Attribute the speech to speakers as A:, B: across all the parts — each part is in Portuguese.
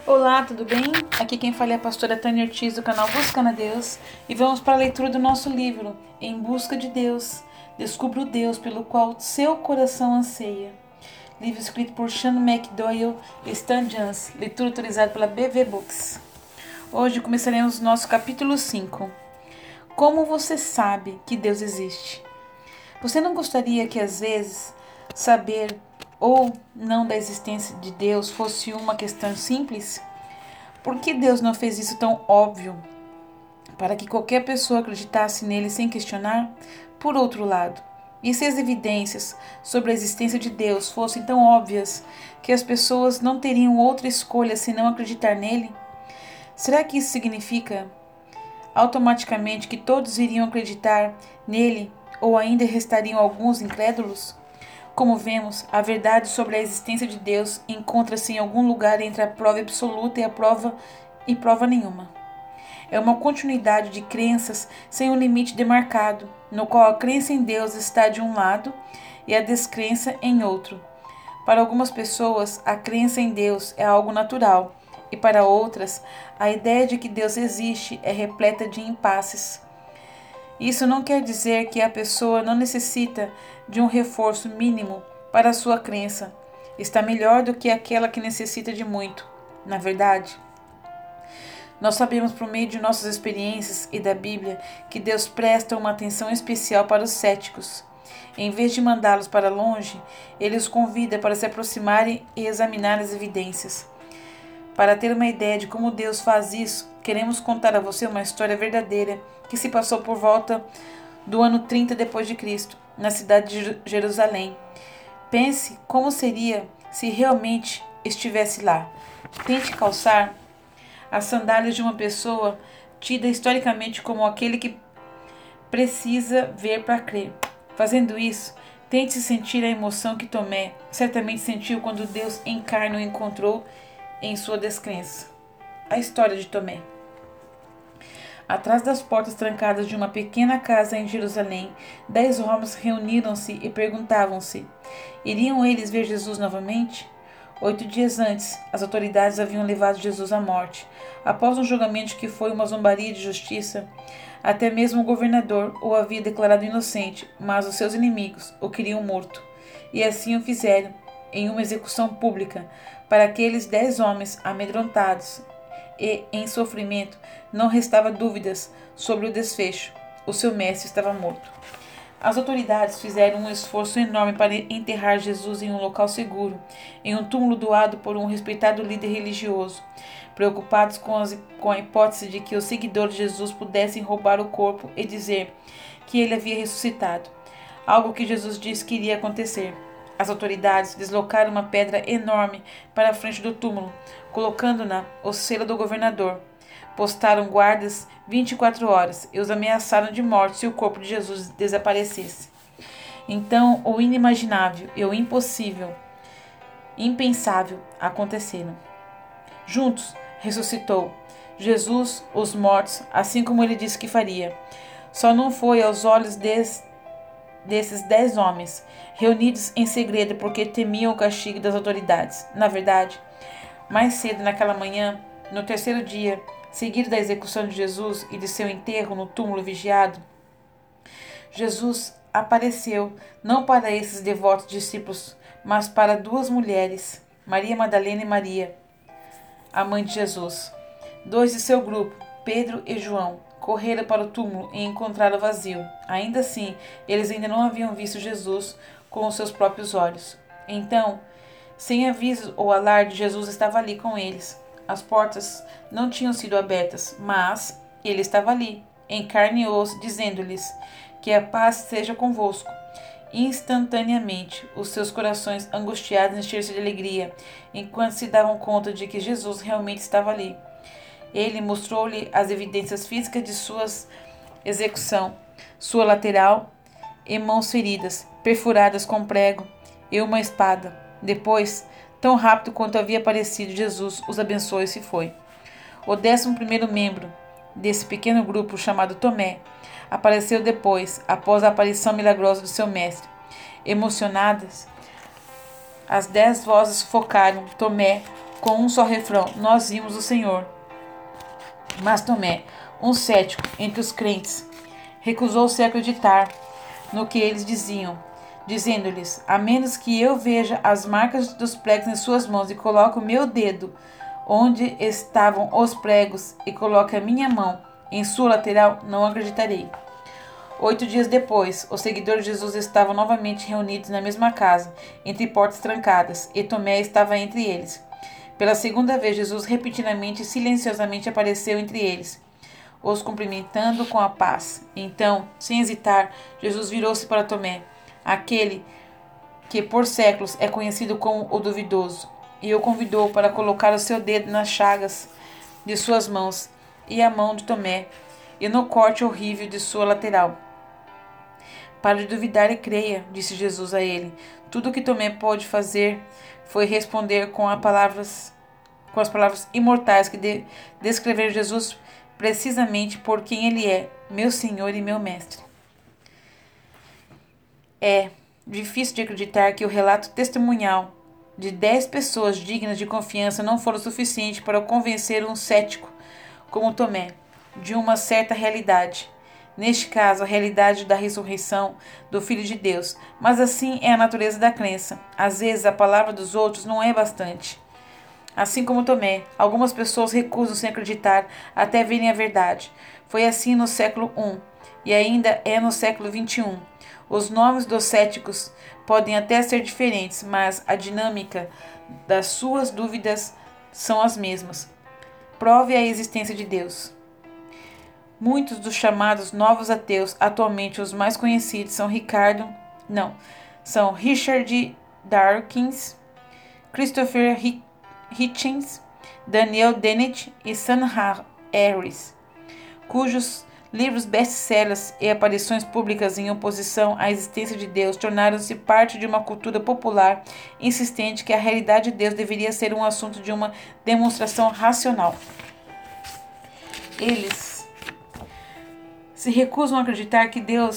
A: Olá, tudo bem? Aqui quem fala é a pastora Tânia Ortiz do canal Buscando a Deus e vamos para a leitura do nosso livro Em Busca de Deus. Descubra o Deus pelo qual seu coração anseia. Livro escrito por Sean McDowell e Stan Jans, leitura autorizada pela BV Books. Hoje começaremos o nosso capítulo 5. Como você sabe que Deus existe? Você não gostaria que às vezes saber ou não da existência de Deus fosse uma questão simples? Por que Deus não fez isso tão óbvio para que qualquer pessoa acreditasse nele sem questionar? Por outro lado, e se as evidências sobre a existência de Deus fossem tão óbvias que as pessoas não teriam outra escolha senão acreditar nele? Será que isso significa automaticamente que todos iriam acreditar nele ou ainda restariam alguns incrédulos? Como vemos, a verdade sobre a existência de Deus encontra-se em algum lugar entre a prova absoluta e prova nenhuma. É uma continuidade de crenças sem um limite demarcado, no qual a crença em Deus está de um lado e a descrença em outro. Para algumas pessoas, a crença em Deus é algo natural, e para outras, a ideia de que Deus existe é repleta de impasses. Isso não quer dizer que a pessoa não necessita de um reforço mínimo para a sua crença. Está melhor do que aquela que necessita de muito. Na verdade, nós sabemos por meio de nossas experiências e da Bíblia que Deus presta uma atenção especial para os céticos. Em vez de mandá-los para longe, Ele os convida para se aproximarem e examinar as evidências. Para ter uma ideia de como Deus faz isso, queremos contar a você uma história verdadeira que se passou por volta do ano 30 depois de Cristo, na cidade de Jerusalém. Pense como seria se realmente estivesse lá. Tente calçar as sandálias de uma pessoa tida historicamente como aquele que precisa ver para crer. Fazendo isso, tente sentir a emoção que Tomé certamente sentiu quando Deus encarna o encontrou em sua descrença. A história de Tomé. Atrás das portas trancadas de uma pequena casa em Jerusalém, 10 homens reuniram-se e perguntavam-se: iriam eles ver Jesus novamente? 8 dias antes, as autoridades haviam levado Jesus à morte. Após um julgamento que foi uma zombaria de justiça, até mesmo o governador o havia declarado inocente, mas os seus inimigos o queriam morto. E assim o fizeram, em uma execução pública. Para aqueles 10 homens amedrontados e em sofrimento, não restava dúvidas sobre o desfecho. O seu mestre estava morto. As autoridades fizeram um esforço enorme para enterrar Jesus em um local seguro, em um túmulo doado por um respeitado líder religioso, preocupados com a hipótese de que os seguidores de Jesus pudessem roubar o corpo e dizer que ele havia ressuscitado, algo que Jesus disse que iria acontecer. As autoridades deslocaram uma pedra enorme para a frente do túmulo, colocando-na o selo do governador. Postaram guardas 24 horas e os ameaçaram de morte se o corpo de Jesus desaparecesse. Então, o inimaginável e o impensável aconteceram. Juntos, ressuscitou Jesus os mortos, assim como ele disse que faria. Só não foi aos olhos desses 10 homens, reunidos em segredo porque temiam o castigo das autoridades. Na verdade, mais cedo naquela manhã, no terceiro dia, seguido da execução de Jesus e de seu enterro no túmulo vigiado, Jesus apareceu não para esses devotos discípulos, mas para 2 mulheres, Maria Madalena e Maria, a mãe de Jesus. 2 de seu grupo, Pedro e João, correram para o túmulo e encontraram vazio. Ainda assim, eles ainda não haviam visto Jesus com os seus próprios olhos. Então, sem aviso ou alarde, Jesus estava ali com eles. As portas não tinham sido abertas, mas ele estava ali, em carne e osso, dizendo-lhes: que a paz seja convosco. Instantaneamente, os seus corações angustiados encheram-se de alegria, enquanto se davam conta de que Jesus realmente estava ali. Ele mostrou-lhe as evidências físicas de sua execução, sua lateral e mãos feridas, perfuradas com prego e uma espada. Depois, tão rápido quanto havia aparecido, Jesus os abençoou e se foi. O 11º membro desse pequeno grupo, chamado Tomé, apareceu depois, após a aparição milagrosa do seu mestre. Emocionadas, as 10 vozes sufocaram Tomé com um só refrão: nós vimos o Senhor. Mas Tomé, um cético entre os crentes, recusou-se a acreditar no que eles diziam, dizendo-lhes: a menos que eu veja as marcas dos pregos em suas mãos e coloque o meu dedo onde estavam os pregos e coloque a minha mão em sua lateral, não acreditarei. 8 dias depois, os seguidores de Jesus estavam novamente reunidos na mesma casa, entre portas trancadas, e Tomé estava entre eles. Pela segunda vez, Jesus repetidamente e silenciosamente apareceu entre eles, os cumprimentando com a paz. Então, sem hesitar, Jesus virou-se para Tomé, aquele que por séculos é conhecido como o duvidoso, e o convidou para colocar o seu dedo nas chagas de suas mãos e a mão de Tomé, e no corte horrível de sua lateral. Pare de duvidar e creia, disse Jesus a ele. Tudo o que Tomé pôde fazer foi responder com as palavras imortais que descreveram Jesus precisamente por quem ele é, meu Senhor e meu Mestre. É difícil de acreditar que o relato testemunhal de 10 pessoas dignas de confiança não foram suficiente para convencer um cético como Tomé de uma certa realidade. Neste caso, a realidade da ressurreição do Filho de Deus. Mas assim é a natureza da crença. Às vezes, a palavra dos outros não é bastante. Assim como Tomé, algumas pessoas recusam-se a acreditar até verem a verdade. Foi assim no século I e ainda é no século XXI. Os nomes dos céticos podem até ser diferentes, mas a dinâmica das suas dúvidas são as mesmas. Prove a existência de Deus. Muitos dos chamados novos ateus, atualmente os mais conhecidos, são Richard Dawkins, Christopher Hitchens, Daniel Dennett e Sam Harris, cujos livros best-sellers e aparições públicas em oposição à existência de Deus tornaram-se parte de uma cultura popular insistente que a realidade de Deus deveria ser um assunto de uma demonstração racional. Eles se recusam a acreditar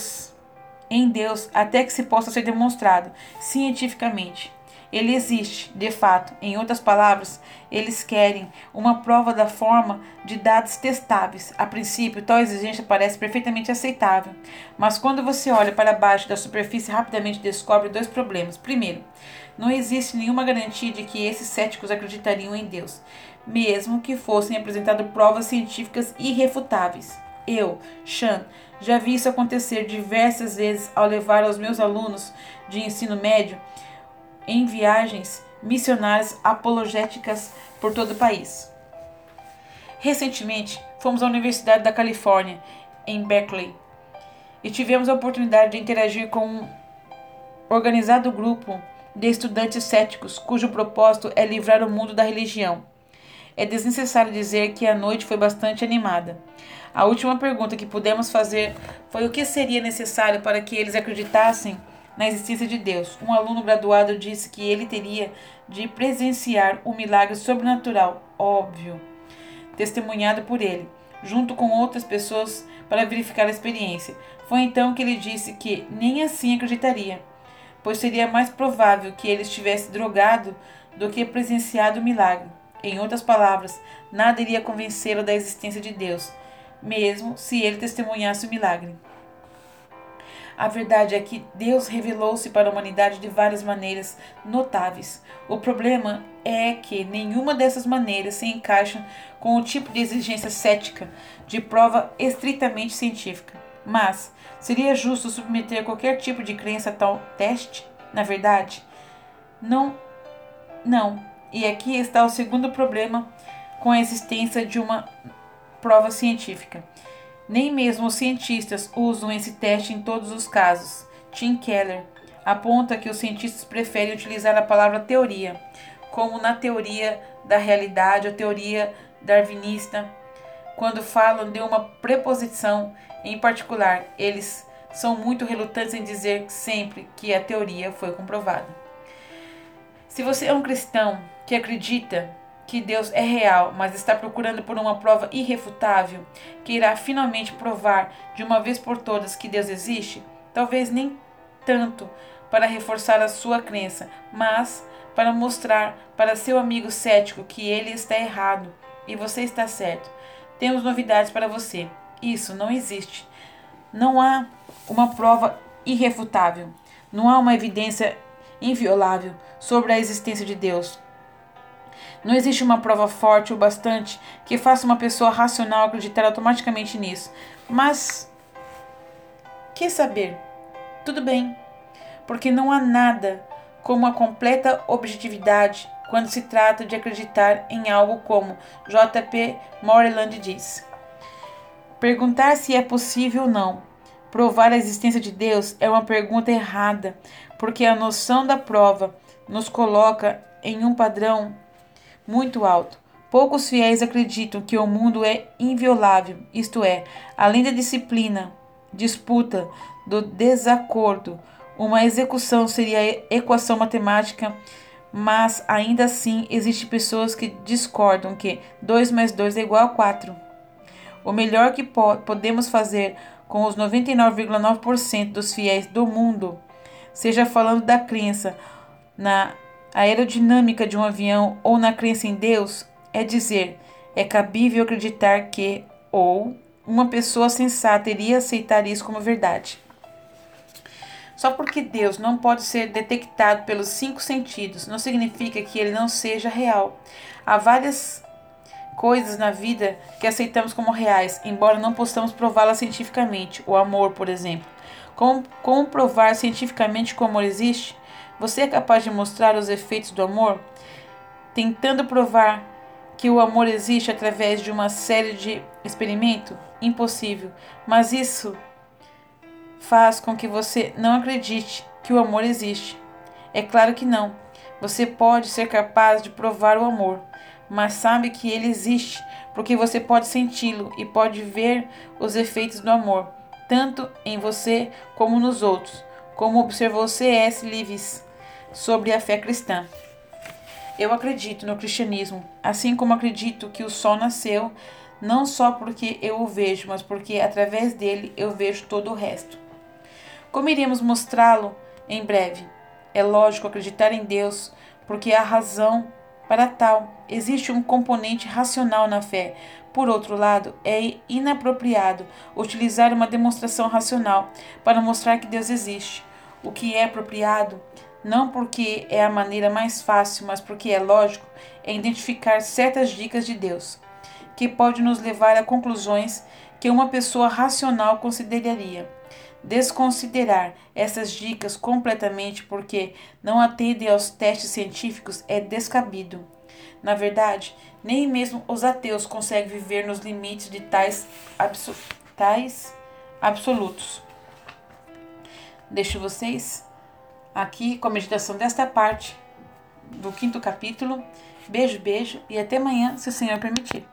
A: em Deus até que se possa ser demonstrado cientificamente. Ele existe, de fato. Em outras palavras, eles querem uma prova da forma de dados testáveis. A princípio, tal exigência parece perfeitamente aceitável, mas quando você olha para baixo da superfície, rapidamente descobre dois problemas. Primeiro, não existe nenhuma garantia de que esses céticos acreditariam em Deus, mesmo que fossem apresentadas provas científicas irrefutáveis. Eu, Sean, já vi isso acontecer diversas vezes ao levar os meus alunos de ensino médio em viagens missionárias apologéticas por todo o país. Recentemente, fomos à Universidade da Califórnia, em Berkeley, e tivemos a oportunidade de interagir com um organizado grupo de estudantes céticos, cujo propósito é livrar o mundo da religião. É desnecessário dizer que a noite foi bastante animada. A última pergunta que pudemos fazer foi o que seria necessário para que eles acreditassem na existência de Deus. Um aluno graduado disse que ele teria de presenciar um milagre sobrenatural, óbvio, testemunhado por ele, junto com outras pessoas para verificar a experiência. Foi então que ele disse que nem assim acreditaria, pois seria mais provável que ele estivesse drogado do que presenciado o milagre. Em outras palavras, nada iria convencê-lo da existência de Deus, mesmo se ele testemunhasse o milagre. A verdade é que Deus revelou-se para a humanidade de várias maneiras notáveis. O problema é que nenhuma dessas maneiras se encaixa com o tipo de exigência cética de prova estritamente científica. Mas seria justo submeter qualquer tipo de crença a tal teste? Na verdade, não. E aqui está o segundo problema com a existência de uma prova científica. Nem mesmo os cientistas usam esse teste em todos os casos. Tim Keller aponta que os cientistas preferem utilizar a palavra teoria, como na teoria da realidade ou teoria darwinista, quando falam de uma preposição em particular. Eles são muito relutantes em dizer sempre que a teoria foi comprovada. Se você é um cristão que acredita que Deus é real, mas está procurando por uma prova irrefutável, que irá finalmente provar de uma vez por todas que Deus existe, talvez nem tanto para reforçar a sua crença, mas para mostrar para seu amigo cético que ele está errado e você está certo. Temos novidades para você. Isso não existe. Não há uma prova irrefutável. Não há uma evidência inviolável sobre a existência de Deus. Não existe uma prova forte o bastante que faça uma pessoa racional acreditar automaticamente nisso. Mas, que saber? Tudo bem, porque não há nada como a completa objetividade quando se trata de acreditar em algo como J.P. Moreland diz. Perguntar se é possível ou não provar a existência de Deus é uma pergunta errada, porque a noção da prova nos coloca em um padrão muito alto. Poucos fiéis acreditam que o mundo é inviolável, isto é, além da disputa, do desacordo, uma execução seria a equação matemática, mas ainda assim existem pessoas que discordam que 2 mais 2 é igual a 4. O melhor que podemos fazer com os 99,9% dos fiéis do mundo, seja falando da crença na aerodinâmica de um avião ou na crença em Deus, é dizer, é cabível acreditar que, ou uma pessoa sensata iria aceitar isso como verdade. Só porque Deus não pode ser detectado pelos 5 sentidos, não significa que ele não seja real. Há várias coisas na vida que aceitamos como reais, embora não possamos prová-las cientificamente. O amor, por exemplo. Como provar cientificamente que o amor existe? Você é capaz de mostrar os efeitos do amor? Tentando provar que o amor existe através de uma série de experimentos? Impossível. Mas isso faz com que você não acredite que o amor existe. É claro que não. Você pode ser capaz de provar o amor, mas sabe que ele existe porque você pode senti-lo e pode ver os efeitos do amor, tanto em você como nos outros, como observou C.S. Lewis sobre a fé cristã. Eu acredito no cristianismo, assim como acredito que o sol nasceu, não só porque eu o vejo, mas porque através dele eu vejo todo o resto. Como iremos mostrá-lo em breve? É lógico acreditar em Deus, porque há razão para tal. Existe um componente racional na fé. Por outro lado, é inapropriado utilizar uma demonstração racional para mostrar que Deus existe. O que é apropriado, não porque é a maneira mais fácil, mas porque é lógico, é identificar certas dicas de Deus, que pode nos levar a conclusões que uma pessoa racional consideraria. Desconsiderar essas dicas completamente porque não atendem aos testes científicos é descabido. Na verdade, nem mesmo os ateus conseguem viver nos limites de tais absolutos. Deixo vocês aqui com a meditação desta parte do 5º capítulo. Beijo, beijo e até amanhã, se o Senhor permitir.